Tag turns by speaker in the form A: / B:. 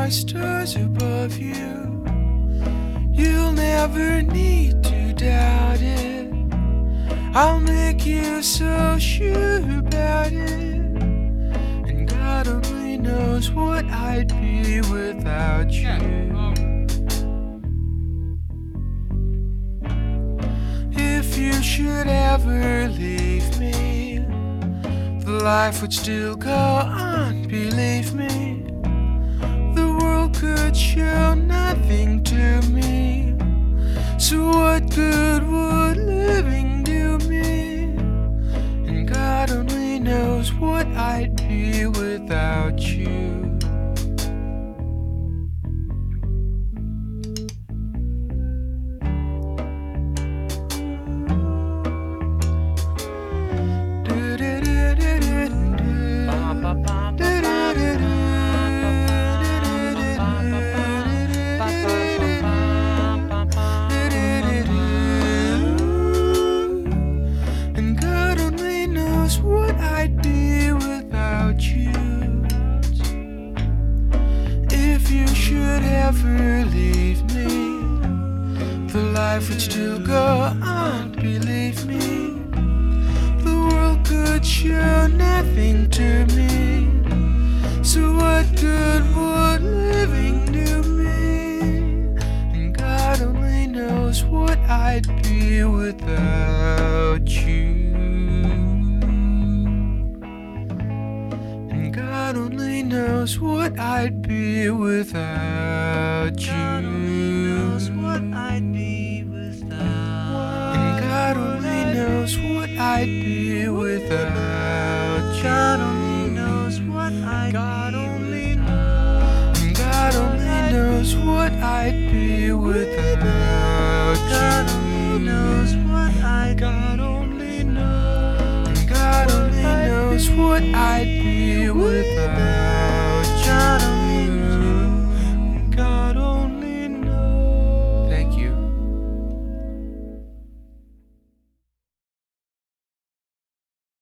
A: my stars above you. You'll never need to doubt it. I'll make you so sure about it. And God only knows what I'd be without you. If you should ever leave me, the life would still go on, believe me. The world could show nothing to me. So what good would living do me? And God only knows what I'd be without you. What I'd be without you. If you should ever leave me, the life would still go on, believe me. The world could show nothing to me. So what good would living do me? And God only knows what I'd be without you. God only knows what I'd be without you. God only knows what I'd be without. And God only knows what I'd be without you. God only knows what I'd be without. And God only knows what I'd be without you. God only knows what I'd. God only knows. And God only knows what I'd be without you.